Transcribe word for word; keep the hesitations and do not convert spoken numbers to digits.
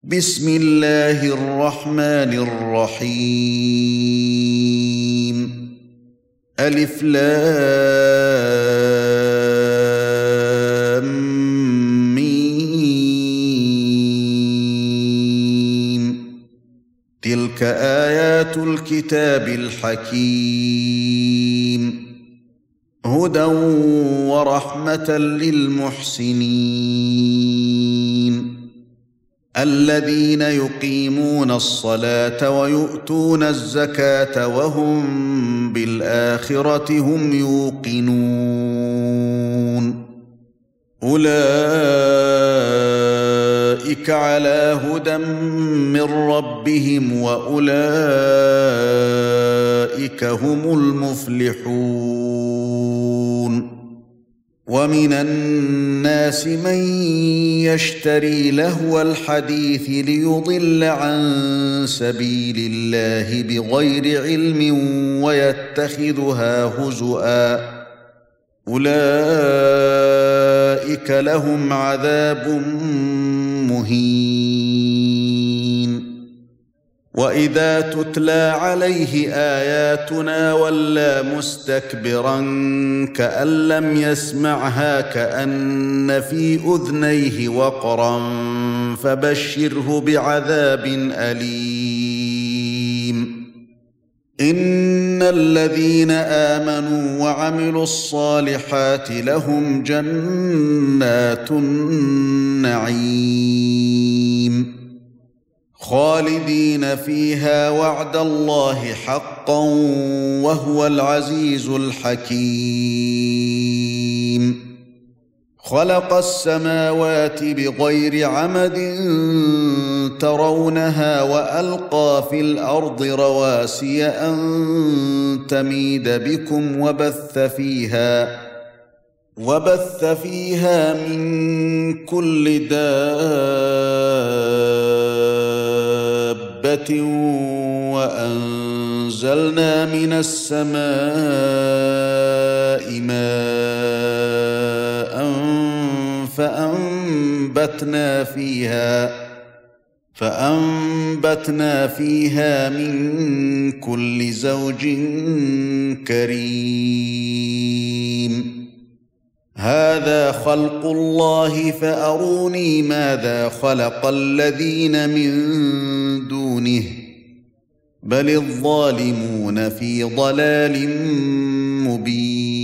بسم الله الرحمن الرحيم ألف لام ميم تلك آيات الكتاب الحكيم هدى ورحمة للمحسنين الذين يقيمون الصلاة ويؤتون الزكاة وهم بالآخرة هم يوقنون أولئك على هدى من ربهم وأولئك هم المفلحون ومن الناس من يشتري لهو الحديث ليضل عن سبيل الله بغير علم ويتخذها هزؤا أولئك لهم عذاب مهين وإذا تتلى عليه آياتنا ولى مستكبرا كأن لم يسمعها كأن في أذنيه وقرا فبشره بعذاب أليم إن الذين آمنوا وعملوا الصالحات لهم جنات النعيم خالدين فيها وعد الله حقا وهو العزيز الحكيم خلق السماوات بغير عمد ترونها وألقى في الأرض رواسي أن تميد بكم وبث فيها وبث فيها من كل دابة وأنزلنا من السماء ماء فأنبتنا فيها فأنبتنا فيها من كل زوج كريم هذا خلق الله فأروني ماذا خلق الذين من دونه بل الظالمون في ضلال مبين